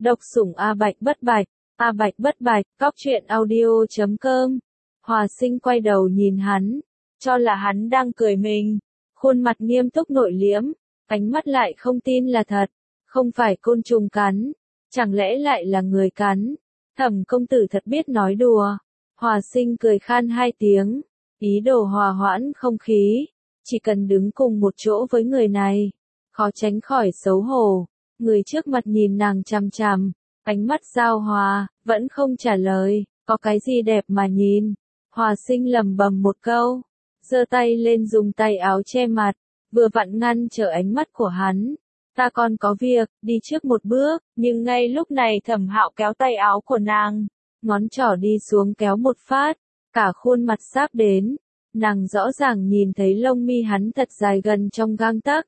Độc sủng A Bạch bất bạch, cóc truyện audio.com. Hòa Sinh quay đầu nhìn hắn, cho là hắn đang cười mình, khuôn mặt nghiêm túc nội liễm, ánh mắt lại không tin là thật, không phải côn trùng cắn, chẳng lẽ lại là người cắn. Thẩm công tử thật biết nói đùa. Hòa Sinh cười khan hai tiếng, ý đồ hòa hoãn không khí, chỉ cần đứng cùng một chỗ với người này, khó tránh khỏi xấu hổ. Người trước mặt nhìn nàng chằm chằm, ánh mắt giao hòa, vẫn không trả lời, có cái gì đẹp mà nhìn. Hòa Sinh lẩm bẩm một câu, giơ tay lên dùng tay áo che mặt, vừa vặn ngăn trở ánh mắt của hắn. Ta còn có việc, đi trước một bước, nhưng ngay lúc này Thẩm Hạo kéo tay áo của nàng, ngón trỏ đi xuống kéo một phát, cả khuôn mặt sáp đến, nàng rõ ràng nhìn thấy lông mi hắn thật dài gần trong gang tấc.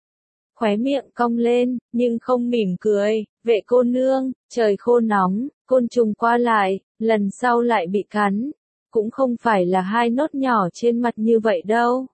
Khóe miệng cong lên, nhưng không mỉm cười, vệ cô nương, trời khô nóng, côn trùng qua lại, lần sau lại bị cắn, cũng không phải là hai nốt nhỏ trên mặt như vậy đâu.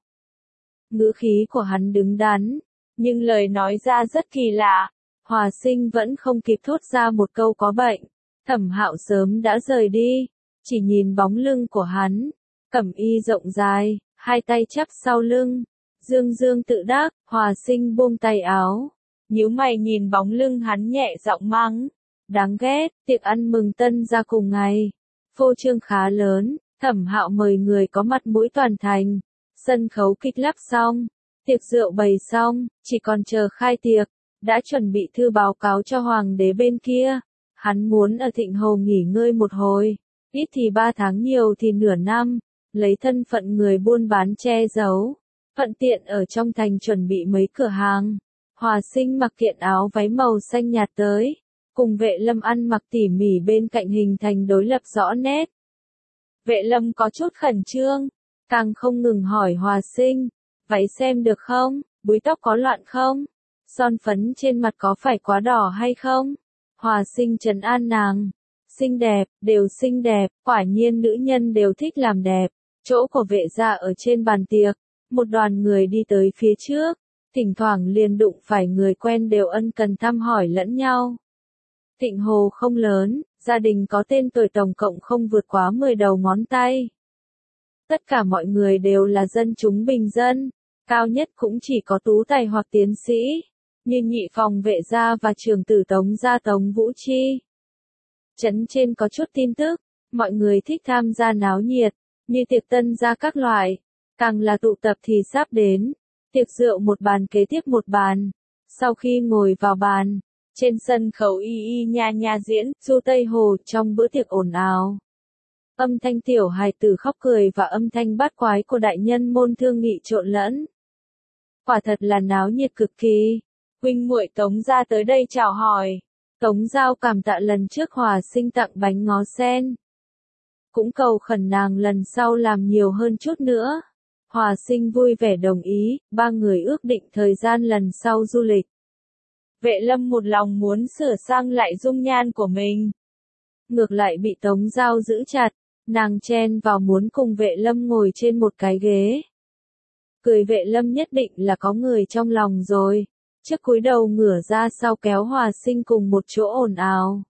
Ngữ khí của hắn đứng đắn, nhưng lời nói ra rất kỳ lạ. Hòa Sinh vẫn không kịp thốt ra một câu có bệnh. Thẩm Hạo sớm đã rời đi, chỉ nhìn bóng lưng của hắn, cẩm y rộng dài, hai tay chắp sau lưng, dương dương tự đắc. Hòa Sinh buông tay áo, nhíu mày nhìn bóng lưng hắn nhẹ giọng mắng, đáng ghét. Tiệc ăn mừng tân gia cùng ngày, phô trương khá lớn, Thẩm Hạo mời người có mặt mũi toàn thành, sân khấu kịch lắp xong, tiệc rượu bày xong, chỉ còn chờ khai tiệc, đã chuẩn bị thư báo cáo cho hoàng đế bên kia. Hắn muốn ở Thịnh Hồ nghỉ ngơi một hồi, ít thì 3 tháng nhiều thì nửa năm, lấy thân phận người buôn bán che giấu, thuận tiện ở trong thành chuẩn bị mấy cửa hàng. Hòa Sinh mặc kiện áo váy màu xanh nhạt tới, cùng Vệ Lâm ăn mặc tỉ mỉ bên cạnh hình thành đối lập rõ nét. Vệ Lâm có chút khẩn trương, càng không ngừng hỏi Hòa Sinh, váy xem được không, búi tóc có loạn không, son phấn trên mặt có phải quá đỏ hay không. Hòa Sinh trấn an nàng, xinh đẹp, đều xinh đẹp, quả nhiên nữ nhân đều thích làm đẹp. Chỗ của Vệ gia ở trên bàn tiệc, một đoàn người đi tới phía trước, thỉnh thoảng liền đụng phải người quen đều ân cần thăm hỏi lẫn nhau. Thịnh Hồ không lớn, gia đình có tên tuổi tổng cộng không vượt quá 10 đầu ngón tay. Tất cả mọi người đều là dân chúng bình dân, cao nhất cũng chỉ có tú tài hoặc tiến sĩ, như nhị phòng Vệ gia và trưởng tử Tống gia Tống Vũ Chi. Trấn trên có chút tin tức, mọi người thích tham gia náo nhiệt, như tiệc tân gia các loại, càng là tụ tập thì sắp đến, tiệc rượu một bàn kế tiếp một bàn. Sau khi ngồi vào bàn, trên sân khấu y nha nha diễn, Du Tây Hồ trong bữa tiệc ồn ào. Âm thanh tiểu hài tử khóc cười và âm thanh bát quái của đại nhân môn thương nghị trộn lẫn. Quả thật là náo nhiệt cực kỳ. Huynh muội Tống gia tới đây chào hỏi. Tống Giao cảm tạ lần trước Hòa Sinh tặng bánh ngó sen, cũng cầu khẩn nàng lần sau làm nhiều hơn chút nữa. Hòa Sinh vui vẻ đồng ý, ba người ước định thời gian lần sau du lịch. Vệ Lâm một lòng muốn sửa sang lại dung nhan của mình, ngược lại bị Tống Giao giữ chặt, nàng chen vào muốn cùng Vệ Lâm ngồi trên một cái ghế. Cười Vệ Lâm nhất định là có người trong lòng rồi, trước cúi đầu ngửa ra sau kéo Hòa Sinh cùng một chỗ ồn ào.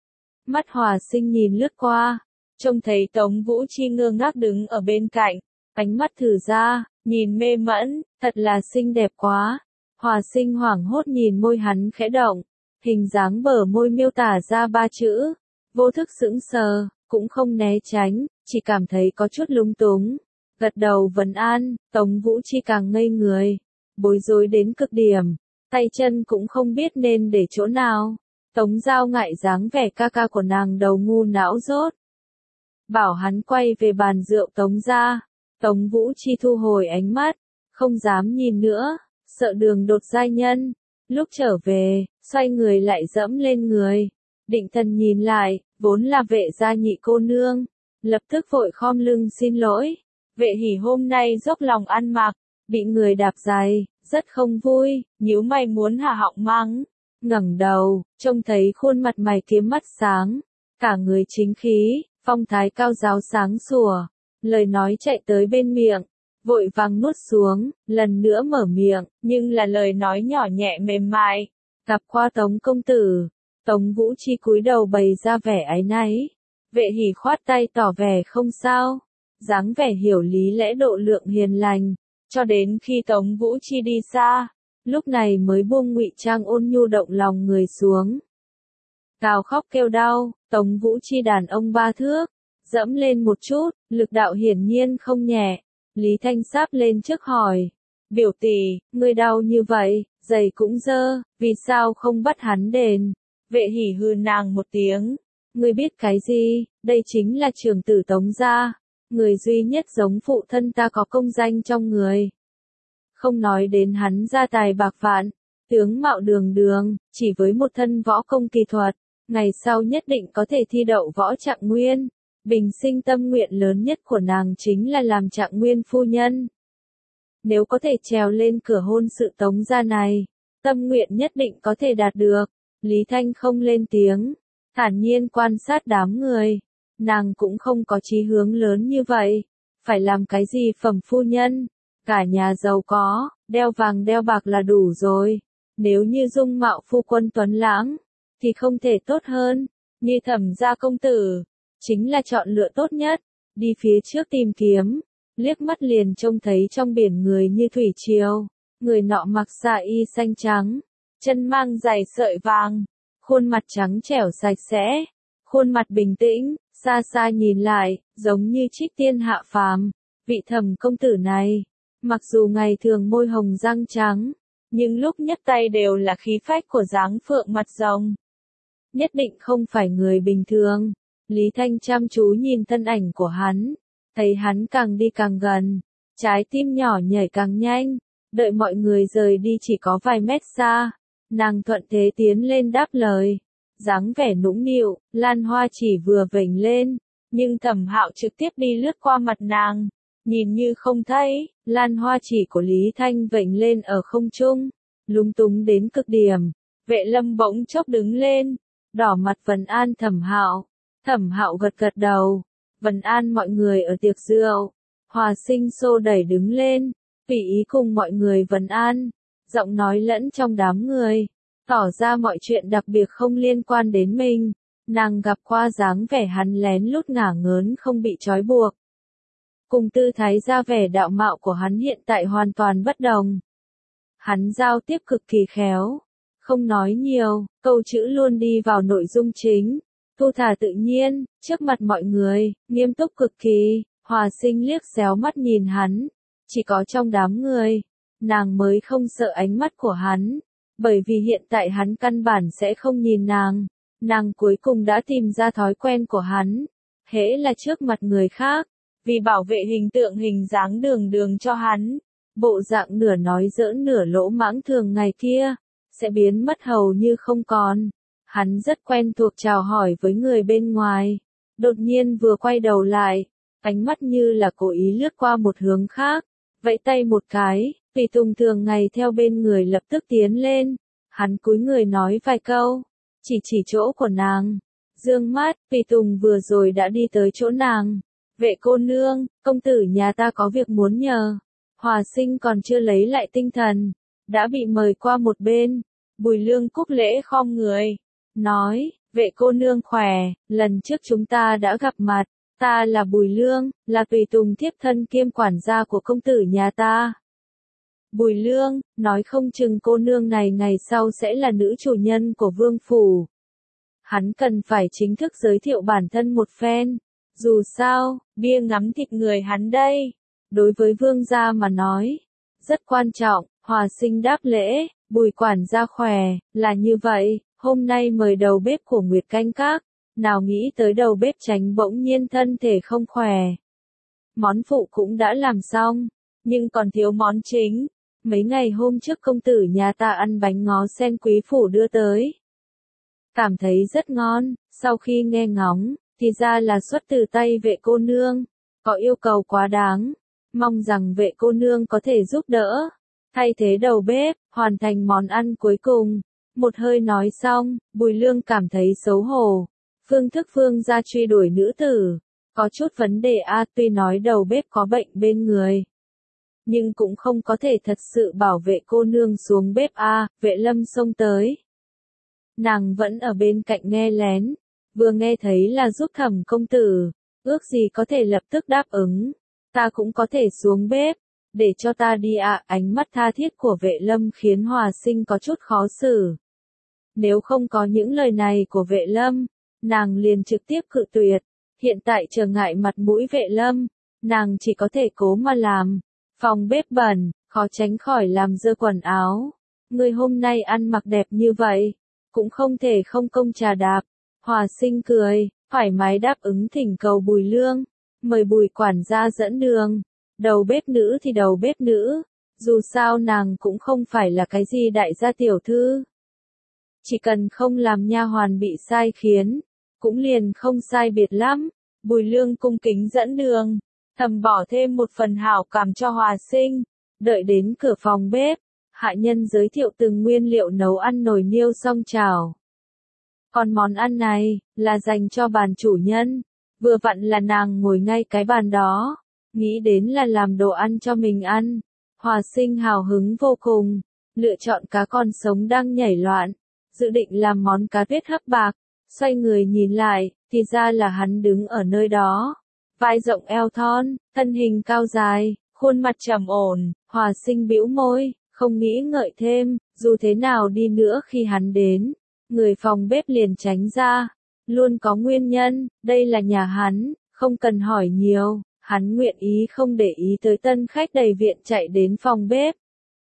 Mắt Hòa Sinh nhìn lướt qua, trông thấy Tống Vũ Chi ngơ ngác đứng ở bên cạnh, ánh mắt thử ra, nhìn mê mẫn, thật là xinh đẹp quá. Hòa Sinh hoảng hốt nhìn môi hắn khẽ động, hình dáng bờ môi miêu tả ra 3 chữ, vô thức sững sờ, cũng không né tránh, chỉ cảm thấy có chút lung túng. Gật đầu vấn an, Tống Vũ Chi càng ngây người, bối rối đến cực điểm, tay chân cũng không biết nên để chỗ nào. Tống Giao ngại dáng vẻ ca ca của nàng đầu ngu não dốt, bảo hắn quay về bàn rượu Tống gia. Tống Vũ Chi thu hồi ánh mắt, không dám nhìn nữa, sợ đường đột giai nhân. Lúc trở về, xoay người lại dẫm lên người, định thần nhìn lại, vốn là Vệ gia nhị cô nương, lập tức vội khom lưng xin lỗi. Vệ Hỉ hôm nay dốc lòng ăn mặc, bị người đạp giày, rất không vui, nhíu mày muốn hạ họng mắng. Ngẩng đầu, trông thấy khuôn mặt mày kiếm mắt sáng, cả người chính khí, phong thái cao giáo sáng sủa, lời nói chạy tới bên miệng, vội vàng nuốt xuống, lần nữa mở miệng, nhưng là lời nói nhỏ nhẹ mềm mại. Gặp qua Tống công tử. Tống Vũ Chi cúi đầu bày ra vẻ áy náy. Vệ Hỉ khoát tay tỏ vẻ không sao, dáng vẻ hiểu lý lẽ độ lượng hiền lành, cho đến khi Tống Vũ Chi đi xa, lúc này mới buông ngụy trang ôn nhu động lòng người xuống. Gào khóc kêu đau, Tống Vũ Chi đàn ông 3 thước, dẫm lên một chút, lực đạo hiển nhiên không nhẹ. Lý Thanh sáp lên trước hỏi, biểu tỷ, ngươi đau như vậy, giày cũng dơ, vì sao không bắt hắn đền? Vệ Hỉ hừ nàng một tiếng, ngươi biết cái gì, đây chính là trưởng tử Tống gia, người duy nhất giống phụ thân ta có công danh trong người. Không nói đến hắn gia tài bạc vạn, tướng mạo đường đường, chỉ với một thân võ công kỳ thuật, ngày sau nhất định có thể thi đậu võ trạng nguyên. Bình sinh tâm nguyện lớn nhất của nàng chính là làm trạng nguyên phu nhân. Nếu có thể trèo lên cửa hôn sự Tống gia này, tâm nguyện nhất định có thể đạt được. Lý Thanh không lên tiếng, thản nhiên quan sát đám người. Nàng cũng không có chí hướng lớn như vậy. Phải làm cái gì phẩm phu nhân? Cả nhà giàu có, đeo vàng đeo bạc là đủ rồi. Nếu như dung mạo phu quân tuấn lãng, thì không thể tốt hơn. Như Thẩm gia công tử, chính là chọn lựa tốt nhất. Đi phía trước tìm kiếm, liếc mắt liền trông thấy trong biển người như thủy triều. Người nọ mặc sa y xanh trắng, chân mang giày sợi vàng, khuôn mặt trắng trẻo sạch sẽ, khuôn mặt bình tĩnh, xa xa nhìn lại, giống như trích tiên hạ phàm. Vị Thẩm công tử này, mặc dù ngày thường môi hồng răng trắng, nhưng lúc nhấc tay đều là khí phách của dáng phượng mặt rồng. Nhất định không phải người bình thường. Lý Thanh chăm chú nhìn thân ảnh của hắn, thấy hắn càng đi càng gần, trái tim nhỏ nhảy càng nhanh, đợi mọi người rời đi chỉ có vài mét xa, nàng thuận thế tiến lên đáp lời, dáng vẻ nũng nịu, lan hoa chỉ vừa vểnh lên, nhưng Thẩm Hạo trực tiếp đi lướt qua mặt nàng, nhìn như không thấy, lan hoa chỉ của Lý Thanh vểnh lên ở không trung, lúng túng đến cực điểm. Vệ Lâm bỗng chốc đứng lên, đỏ mặt vấn an Thẩm Hạo. Thẩm Hạo gật gật đầu, vấn an mọi người ở tiệc rượu. Hòa Sinh xô đẩy đứng lên, tùy ý cùng mọi người vấn an, giọng nói lẫn trong đám người, tỏ ra mọi chuyện đặc biệt không liên quan đến mình. Nàng gặp qua dáng vẻ hắn lén lút ngả ngớn không bị trói buộc. Cùng tư thái ra vẻ đạo mạo của hắn hiện tại hoàn toàn bất đồng. Hắn giao tiếp cực kỳ khéo, không nói nhiều, câu chữ luôn đi vào nội dung chính. Thu thả tự nhiên, trước mặt mọi người, nghiêm túc cực kỳ. Hòa Sinh liếc xéo mắt nhìn hắn, chỉ có trong đám người, nàng mới không sợ ánh mắt của hắn, bởi vì hiện tại hắn căn bản sẽ không nhìn nàng. Nàng cuối cùng đã tìm ra thói quen của hắn, hễ là trước mặt người khác, vì bảo vệ hình tượng hình dáng đường đường cho hắn, bộ dạng nửa nói giỡn nửa lỗ mãng thường ngày kia, sẽ biến mất hầu như không còn. Hắn rất quen thuộc chào hỏi với người bên ngoài, đột nhiên vừa quay đầu lại, ánh mắt như là cố ý lướt qua một hướng khác, vẫy tay một cái, tùy tùng thường ngày theo bên người lập tức tiến lên, hắn cúi người nói vài câu, chỉ chỗ của nàng, dương mắt, tùy tùng vừa rồi đã đi tới chỗ nàng, vệ cô nương, công tử nhà ta có việc muốn nhờ. Hòa Sinh còn chưa lấy lại tinh thần, đã bị mời qua một bên. Bùi Lương cúc lễ khom người, nói, vệ cô nương khỏe, lần trước chúng ta đã gặp mặt, ta là Bùi Lương, là tùy tùng thiếp thân kiêm quản gia của công tử nhà ta. Bùi Lương, nói không chừng cô nương này ngày sau sẽ là nữ chủ nhân của vương phủ. Hắn cần phải chính thức giới thiệu bản thân một phen, dù sao, bia ngắm thịt người hắn đây, đối với vương gia mà nói, rất quan trọng. Hòa Sinh đáp lễ, Bùi quản gia khỏe, là như vậy, hôm nay mời đầu bếp của Nguyệt Canh Các, nào nghĩ tới đầu bếp Tránh bỗng nhiên thân thể không khỏe. Món phụ cũng đã làm xong, nhưng còn thiếu món chính, mấy ngày hôm trước công tử nhà ta ăn bánh ngó sen quý phủ đưa tới. Cảm thấy rất ngon, sau khi nghe ngóng, thì ra là xuất từ tay vệ cô nương, có yêu cầu quá đáng, mong rằng vệ cô nương có thể giúp đỡ. Thay thế đầu bếp, hoàn thành món ăn cuối cùng. Một hơi nói xong, Bùi Lương cảm thấy xấu hổ. Phương thức Phương gia truy đuổi nữ tử, có chút vấn đề tuy nói đầu bếp có bệnh bên người, nhưng cũng không có thể thật sự bảo vệ cô nương xuống bếp Vệ Lâm xông tới. nàng vẫn ở bên cạnh nghe lén, vừa nghe thấy là giúp Thẩm công tử, ước gì có thể lập tức đáp ứng, ta cũng có thể xuống bếp, để cho ta đi ạ. Ánh mắt tha thiết của Vệ Lâm khiến Hòa Sinh có chút khó xử. Nếu không có những lời này của Vệ Lâm, nàng liền trực tiếp cự tuyệt, hiện tại trở ngại mặt mũi Vệ Lâm, nàng chỉ có thể cố mà làm. Phòng bếp bẩn, khó tránh khỏi làm dơ quần áo. Người hôm nay ăn mặc đẹp như vậy, cũng không thể không công trà đạp. Hòa Sinh cười, thoải mái đáp ứng thỉnh cầu Bùi Lương, mời Bùi quản gia dẫn đường. Đầu bếp nữ thì đầu bếp nữ, dù sao nàng cũng không phải là cái gì đại gia tiểu thư. Chỉ cần không làm nha hoàn bị sai khiến, cũng liền không sai biệt lắm. Bùi Lương cung kính dẫn đường, thầm bỏ thêm một phần hảo cảm cho Hòa Sinh. Đợi đến cửa phòng bếp, hạ nhân giới thiệu từng nguyên liệu nấu ăn nồi niêu song chảo. Còn món ăn này, là dành cho bàn chủ nhân. Vừa vặn là nàng ngồi ngay cái bàn đó, nghĩ đến là làm đồ ăn cho mình ăn. Hòa Sinh hào hứng vô cùng, lựa chọn cá con sống đang nhảy loạn, dự định làm món cá tuyết hấp bạc. Xoay người nhìn lại, thì ra là hắn đứng ở nơi đó. Vai rộng eo thon, thân hình cao dài, khuôn mặt trầm ổn. Hòa Sinh bĩu môi, không nghĩ ngợi thêm, dù thế nào đi nữa khi hắn đến, người phòng bếp liền tránh ra. Luôn có nguyên nhân, đây là nhà hắn, không cần hỏi nhiều, hắn nguyện ý không để ý tới tân khách đầy viện chạy đến phòng bếp.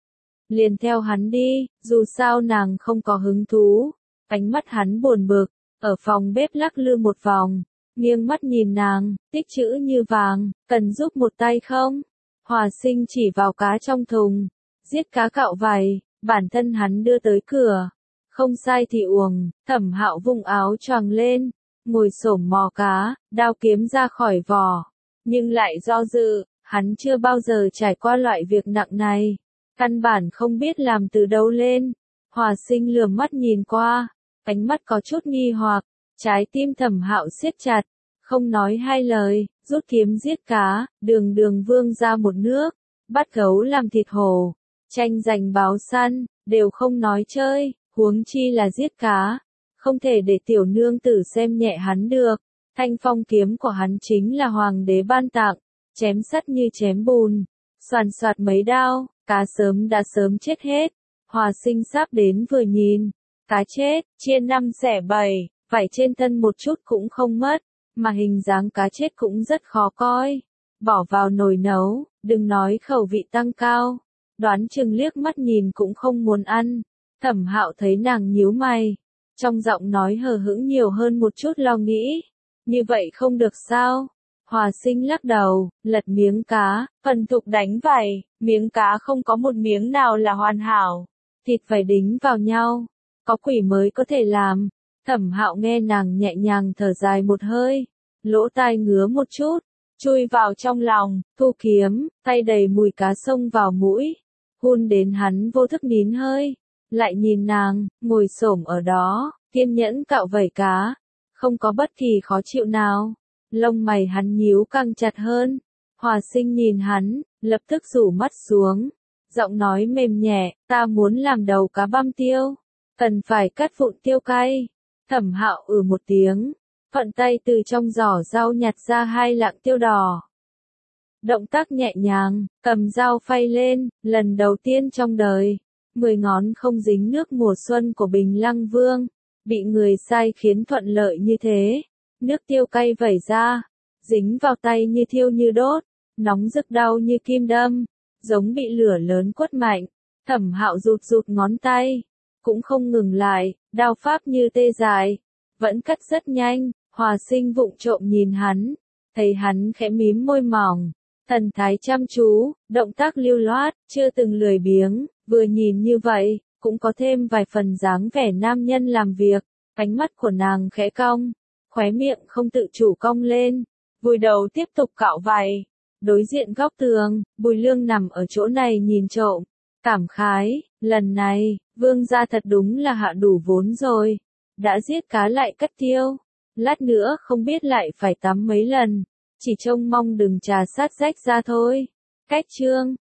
Liền theo hắn đi, dù sao nàng không có hứng thú. Ánh mắt hắn buồn bực, ở phòng bếp lắc lư một vòng, nghiêng mắt nhìn nàng, tích chữ như vàng, cần giúp một tay không? Hòa Sinh chỉ vào cá trong thùng, giết cá cạo vảy, bản thân hắn đưa tới cửa. Không sai thì uổng. Thẩm Hạo vung áo choàng lên, ngồi xổm mò cá, đao kiếm ra khỏi vỏ. Nhưng lại do dự, hắn chưa bao giờ trải qua loại việc nặng này. Căn bản không biết làm từ đâu lên. Hòa Sinh lườm mắt nhìn qua, ánh mắt có chút nghi hoặc, trái tim Thẩm Hạo siết chặt, không nói hai lời, rút kiếm giết cá, đường đường vương ra một nước, bắt gấu làm thịt hổ, tranh giành báo săn, đều không nói chơi, huống chi là giết cá, không thể để tiểu nương tử xem nhẹ hắn được. Thanh phong kiếm của hắn chính là hoàng đế ban tặng, chém sắt như chém bùn, soàn soạt mấy đao, cá sớm đã sớm chết hết. Hòa Sinh sắp đến vừa nhìn, cá chết, chia 5 xẻ 7, vảy trên thân một chút cũng không mất, mà hình dáng cá chết cũng rất khó coi. Bỏ vào nồi nấu, đừng nói khẩu vị tăng cao, đoán chừng liếc mắt nhìn cũng không muốn ăn. Thẩm Hạo thấy nàng nhíu mày, trong giọng nói hờ hững nhiều hơn một chút lo nghĩ. Như vậy không được sao? Hòa Sinh lắc đầu, lật miếng cá, phần thục đánh vảy, miếng cá không có một miếng nào là hoàn hảo. Thịt phải đính vào nhau, có quỷ mới có thể làm. Thẩm Hạo nghe nàng nhẹ nhàng thở dài một hơi, lỗ tai ngứa một chút, chui vào trong lòng, thu kiếm, tay đầy mùi cá xông vào mũi, hun đến hắn vô thức nín hơi. Lại nhìn nàng, ngồi xổm ở đó, kiên nhẫn cạo vảy cá, không có bất kỳ khó chịu nào. Lông mày hắn nhíu căng chặt hơn. Hòa Sinh nhìn hắn, lập tức rủ mắt xuống, giọng nói mềm nhẹ, ta muốn làm đầu cá băm tiêu, cần phải cắt vụn tiêu cay. Thẩm Hạo một tiếng, thuận tay từ trong giỏ rau nhặt ra 2 lạng tiêu đỏ. Động tác nhẹ nhàng, cầm dao phay lên, lần đầu tiên trong đời, 10 ngón không dính nước mùa xuân của Bình Lăng Vương, bị người sai khiến thuận lợi như thế. Nước tiêu cay vẩy ra, dính vào tay như thiêu như đốt, nóng rực đau như kim đâm, giống bị lửa lớn quất mạnh. Thẩm Hạo rụt rụt ngón tay, cũng không ngừng lại, đao pháp như tê dại, vẫn cắt rất nhanh. Hòa Sinh vụng trộm nhìn hắn, thấy hắn khẽ mím môi mỏng, thần thái chăm chú, động tác lưu loát, chưa từng lười biếng, vừa nhìn như vậy, cũng có thêm vài phần dáng vẻ nam nhân làm việc. Ánh mắt của nàng khẽ cong, khóe miệng không tự chủ cong lên, vùi đầu tiếp tục cạo vảy. Đối diện góc tường, Bùi Lương nằm ở chỗ này nhìn trộm, cảm khái, lần này, vương gia thật đúng là hạ đủ vốn rồi, đã giết cá lại cắt tiêu, lát nữa không biết lại phải tắm mấy lần, chỉ trông mong đừng trà sát rách ra thôi. Cách chương